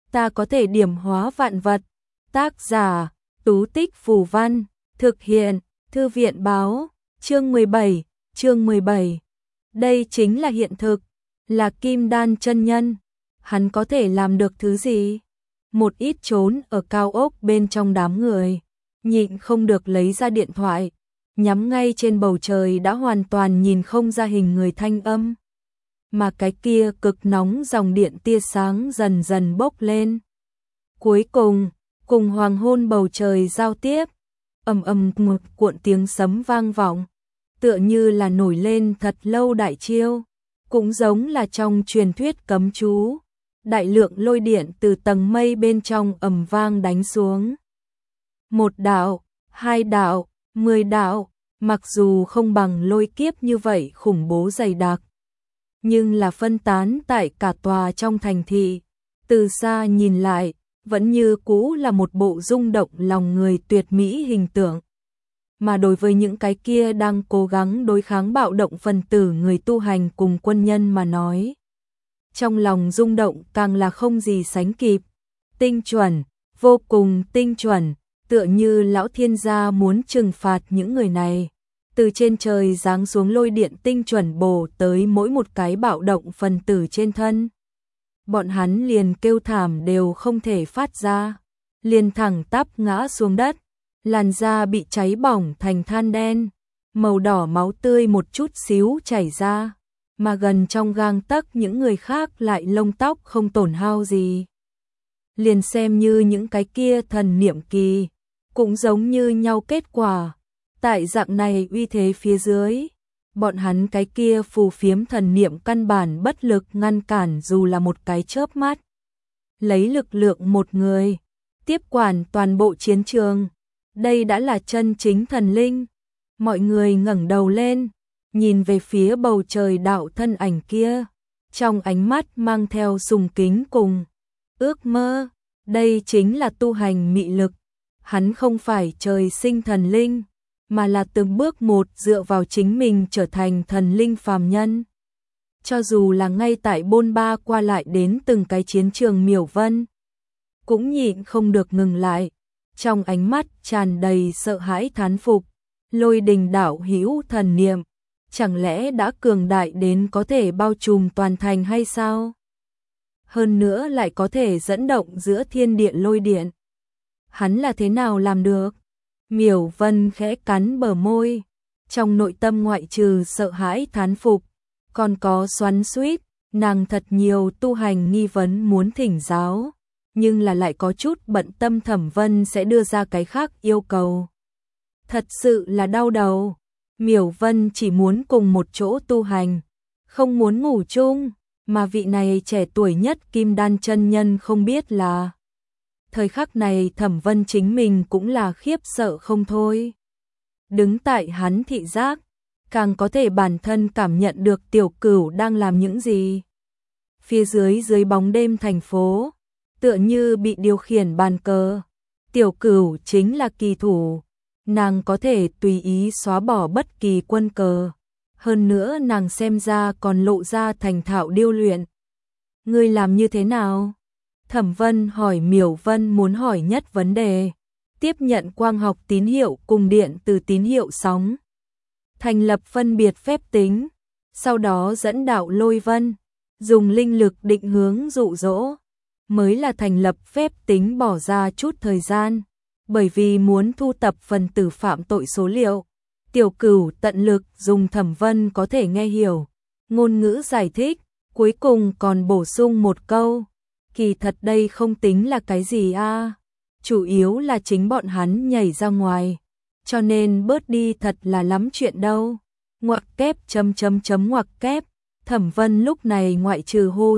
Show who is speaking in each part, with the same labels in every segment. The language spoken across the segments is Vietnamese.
Speaker 1: ta có thể điểm hóa vạn vật. Tác giả, Tú Tích Phù Văn, thực hiện, Thư viện báo, chương 17. Đây chính là hiện thực, là Kim Đan chân nhân. Hắn có thể làm được thứ gì? Một ít trốn ở cao ốc bên trong đám người, nhịn không được lấy ra điện thoại, nhắm ngay trên bầu trời đã hoàn toàn nhìn không ra hình người thanh âm. Mà cái kia cực nóng dòng điện tia sáng dần dần bốc lên. Cuối cùng hoàng hôn bầu trời giao tiếp, ầm ầm một cuộn tiếng sấm vang vọng, tựa như là nổi lên thật lâu đại chiêu, cũng giống là trong truyền thuyết cấm chú, đại lượng lôi điện từ tầng mây bên trong ầm vang đánh xuống. 1 đạo, 2 đạo, 10 đạo, mặc dù không bằng lôi kiếp như vậy khủng bố dày đặc, nhưng là phân tán tại cả tòa trong thành thị, từ xa nhìn lại, vẫn như cũ là một bộ rung động lòng người tuyệt mỹ hình tượng. Mà đối với những cái kia đang cố gắng đối kháng bạo động phần tử người tu hành cùng quân nhân mà nói, trong lòng rung động càng là không gì sánh kịp, tinh chuẩn, vô cùng tinh chuẩn, tựa như lão thiên gia muốn trừng phạt những người này. Từ trên trời giáng xuống lôi điện tinh chuẩn bổ tới mỗi một cái bạo động phần tử trên thân. Bọn hắn liền kêu thảm đều không thể phát ra, liền thẳng tắp ngã xuống đất, làn da bị cháy bỏng thành than đen, màu đỏ máu tươi một chút xíu chảy ra, mà gần trong gang tấc những người khác lại lông tóc không tổn hao gì. Liền xem như những cái kia thần niệm kỳ, cũng giống như nhau kết quả. Tại dạng này uy thế phía dưới, bọn hắn cái kia phù phiếm thần niệm căn bản bất lực ngăn cản dù là một cái chớp mắt. Lấy lực lượng một người, tiếp quản toàn bộ chiến trường, đây đã là chân chính thần linh. Mọi người ngẩng đầu lên, nhìn về phía bầu trời đạo thân ảnh kia, trong ánh mắt mang theo sùng kính cùng ước mơ. Đây chính là tu hành mị lực, hắn không phải trời sinh thần linh, mà là từng bước một dựa vào chính mình trở thành thần linh phàm nhân. Cho dù là ngay tại bôn ba qua lại đến từng cái chiến trường Miểu Vân, cũng nhịn không được ngừng lại, trong ánh mắt tràn đầy sợ hãi thán phục. Lôi đình đạo hữu thần niệm, chẳng lẽ đã cường đại đến có thể bao trùm toàn thành hay sao? Hơn nữa lại có thể dẫn động giữa thiên địa lôi điện. Hắn là thế nào làm được? Miểu Vân khẽ cắn bờ môi, trong nội tâm ngoại trừ sợ hãi thán phục, còn có xoắn xuýt, nàng thật nhiều tu hành nghi vấn muốn thỉnh giáo, nhưng là lại có chút bận tâm Thẩm Vân sẽ đưa ra cái khác yêu cầu. Thật sự là đau đầu, Miểu Vân chỉ muốn cùng một chỗ tu hành, không muốn ngủ chung, mà vị này trẻ tuổi nhất Kim Đan chân nhân không biết là thời khắc này Thẩm Vân chính mình cũng là khiếp sợ không thôi. Đứng tại hắn thị giác, càng có thể bản thân cảm nhận được Tiểu Cửu đang làm những gì. Phía dưới bóng đêm thành phố, tựa như bị điều khiển bàn cờ. Tiểu Cửu chính là kỳ thủ, nàng có thể tùy ý xóa bỏ bất kỳ quân cờ. Hơn nữa nàng xem ra còn lộ ra thành thạo điêu luyện. Ngươi làm như thế nào? Thẩm Vân hỏi Miểu Vân muốn hỏi nhất vấn đề. Tiếp nhận quang học tín hiệu cùng điện từ tín hiệu sóng. Thành lập phân biệt phép tính. Sau đó dẫn đạo lôi vân. Dùng linh lực định hướng dụ dỗ. Mới là thành lập phép tính bỏ ra chút thời gian. Bởi vì muốn thu tập phần tử phạm tội số liệu. Tiểu Cửu tận lực dùng Thẩm Vân có thể nghe hiểu. Ngôn ngữ giải thích. Cuối cùng còn bổ sung một câu. Kỳ thật đây không tính là cái gì a, chủ yếu là chính bọn hắn nhảy ra ngoài, cho nên bớt đi thật là lắm chuyện đâu. Ngoặc kép ngoặc kép. Thẩm Vân lúc này ngoại trừ hô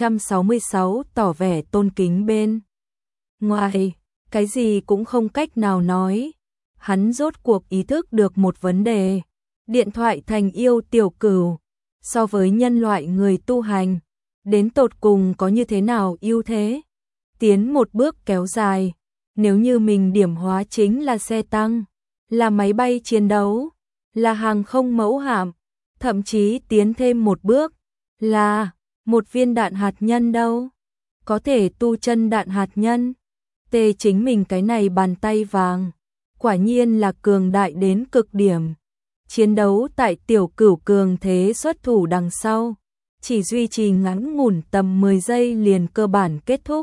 Speaker 1: 666 tỏ vẻ tôn kính bên ngoài, cái gì cũng không cách nào nói. Hắn rốt cuộc ý thức được một vấn đề, điện thoại thành yêu Tiểu Cửu so với nhân loại người tu hành đến tột cùng có như thế nào ưu thế. Tiến một bước kéo dài, nếu như mình điểm hóa chính là xe tăng, là máy bay chiến đấu, là hàng không mẫu hạm, thậm chí tiến thêm một bước, là một viên đạn hạt nhân đâu. có thể tu chân đạn hạt nhân. Tê chính mình cái này bàn tay vàng, quả nhiên là cường đại đến cực điểm. Chiến đấu tại Tiểu Cửu cường thế xuất thủ đằng sau, chỉ duy trì ngắn ngủn tầm 10 giây liền cơ bản kết thúc.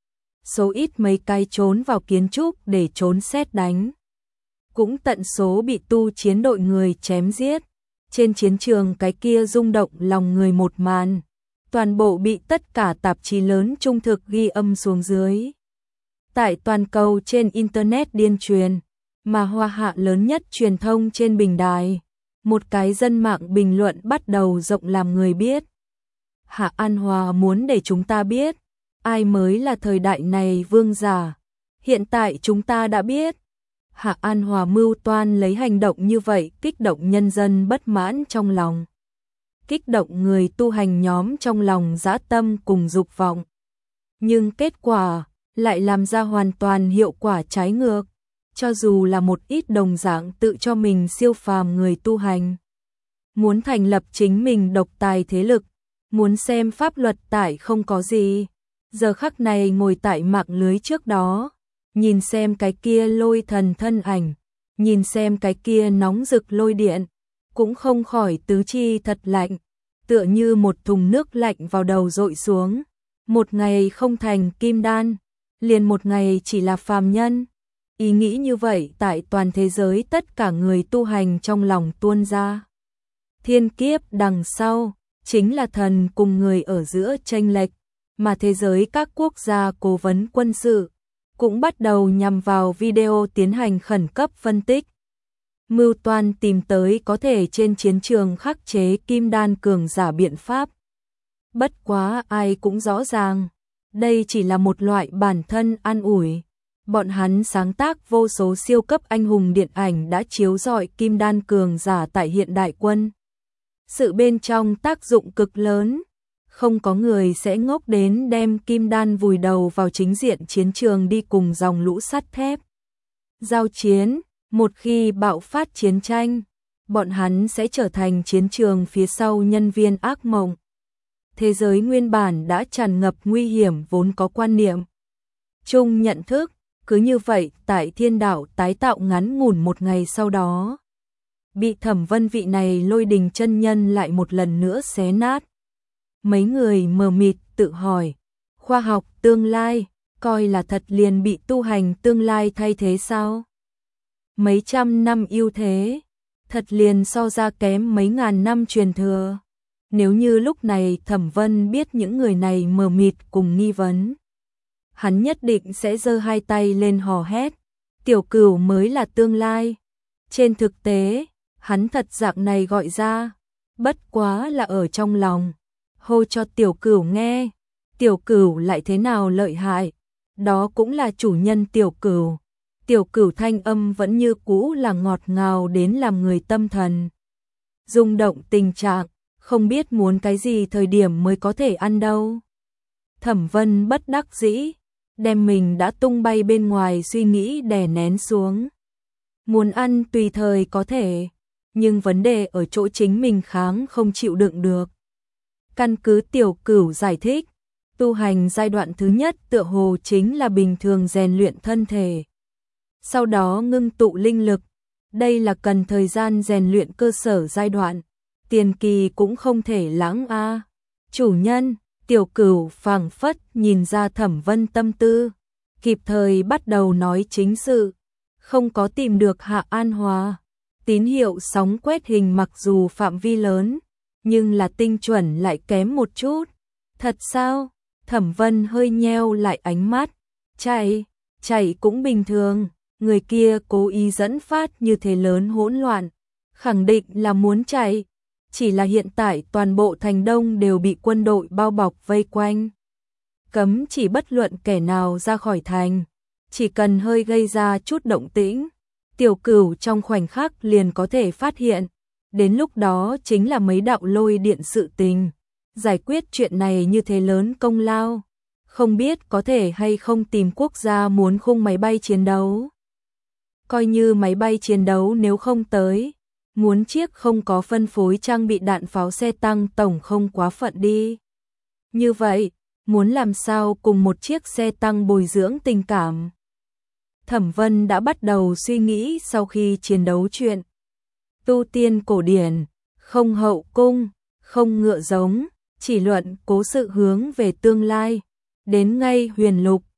Speaker 1: Số ít mấy cái trốn vào kiến trúc để trốn sét đánh, cũng tận số bị tu chiến đội người chém giết. Trên chiến trường cái kia rung động lòng người một màn, toàn bộ bị tất cả tạp chí lớn trung thực ghi âm xuống dưới. Tại toàn cầu trên Internet điên truyền, mà hoa hạ lớn nhất truyền thông trên bình đài, một cái dân mạng bình luận bắt đầu rộng làm người biết. Hạ An Hòa muốn để chúng ta biết, ai mới là thời đại này vương giả. Hiện tại chúng ta đã biết. Hạ An Hòa mưu toan lấy hành động như vậy kích động nhân dân bất mãn trong lòng, kích động người tu hành nhóm trong lòng dã tâm cùng dục vọng. Nhưng kết quả lại làm ra hoàn toàn hiệu quả trái ngược, cho dù là một ít đồng dạng tự cho mình siêu phàm người tu hành, muốn thành lập chính mình độc tài thế lực, muốn xem pháp luật tại không có gì, giờ khắc này ngồi tại mạng lưới trước đó, nhìn xem cái kia lôi thần thân ảnh, nhìn xem cái kia nóng rực lôi điện, cũng không khỏi tứ chi thật lạnh, tựa như một thùng nước lạnh vào đầu dội xuống. Một ngày không thành kim đan, liền một ngày chỉ là phàm nhân. Ý nghĩ như vậy tại toàn thế giới tất cả người tu hành trong lòng tuôn ra. Thiên kiếp đằng sau chính là thần cùng người ở giữa chênh lệch, mà thế giới các quốc gia cố vấn quân sự cũng bắt đầu nhằm vào video tiến hành khẩn cấp phân tích, mưu toan tìm tới có thể trên chiến trường khắc chế kim đan cường giả biện pháp. Bất quá ai cũng rõ ràng, đây chỉ là một loại bản thân an ủi. Bọn hắn sáng tác vô số siêu cấp anh hùng điện ảnh đã chiếu rọi kim đan cường giả tại hiện đại quân. Sự bên trong tác dụng cực lớn, không có người sẽ ngốc đến đem kim đan vùi đầu vào chính diện chiến trường đi cùng dòng lũ sắt thép. Giao chiến, một khi bạo phát chiến tranh, bọn hắn sẽ trở thành chiến trường phía sau nhân viên ác mộng. Thế giới nguyên bản đã tràn ngập nguy hiểm vốn có quan niệm chung nhận thức, cứ như vậy tại thiên đạo tái tạo ngắn ngủn một ngày sau đó, bị Thẩm Vân vị này lôi đình chân nhân lại một lần nữa xé nát. Mấy người mờ mịt tự hỏi, khoa học tương lai, coi là thật liền bị tu hành tương lai thay thế sao? Mấy trăm năm ưu thế, thật liền so ra kém mấy ngàn năm truyền thừa. Nếu như lúc này Thẩm Vân biết những người này mờ mịt cùng nghi vấn, hắn nhất định sẽ giơ hai tay lên hò hét, Tiểu Cửu mới là tương lai. Trên thực tế, hắn thật dạng này gọi ra, bất quá là ở trong lòng, hô cho Tiểu Cửu nghe. Tiểu Cửu lại thế nào lợi hại, đó cũng là chủ nhân Tiểu Cửu. Tiểu Cửu thanh âm vẫn như cũ là ngọt ngào đến làm người tâm thần rung động tình trạng, không biết muốn cái gì thời điểm mới có thể ăn đâu. Thẩm Vân bất đắc dĩ, đem mình đã tung bay bên ngoài suy nghĩ đè nén xuống. Muốn ăn tùy thời có thể, nhưng vấn đề ở chỗ chính mình kháng không chịu đựng được. Căn cứ Tiểu Cửu giải thích, tu hành giai đoạn thứ nhất tựa hồ chính là bình thường rèn luyện thân thể, sau đó ngưng tụ linh lực. Đây là cần thời gian rèn luyện cơ sở giai đoạn, tiền kỳ cũng không thể lãng a. Chủ nhân, Tiểu Cửu phảng phất nhìn ra Thẩm Vân tâm tư, kịp thời bắt đầu nói chính sự, không có tìm được Hạ An Hòa. Tín hiệu sóng quét hình mặc dù phạm vi lớn, nhưng là tinh chuẩn lại kém một chút. Thật sao? Thẩm Vân hơi nheo lại ánh mắt. Chạy cũng bình thường, người kia cố ý dẫn phát như thế lớn hỗn loạn, khẳng định là muốn chạy. Chỉ là hiện tại toàn bộ thành đông đều bị quân đội bao bọc vây quanh, cấm chỉ bất luận kẻ nào ra khỏi thành. Chỉ cần hơi gây ra chút động tĩnh, Tiểu Cửu trong khoảnh khắc liền có thể phát hiện. Đến lúc đó chính là mấy đạo lôi điện sự tình. Giải quyết chuyện này như thế lớn công lao, không biết có thể hay không tìm quốc gia muốn khung máy bay chiến đấu. Coi như máy bay chiến đấu nếu không tới, muốn chiếc không có phân phối trang bị đạn pháo xe tăng tổng không quá phận đi. Như vậy, muốn làm sao cùng một chiếc xe tăng bồi dưỡng tình cảm. Thẩm Vân đã bắt đầu suy nghĩ sau khi chiến đấu chuyện tu tiên cổ điển, không hậu cung, không ngựa giống, chỉ luận cố sự hướng về tương lai. Đến ngay Huyền Lục,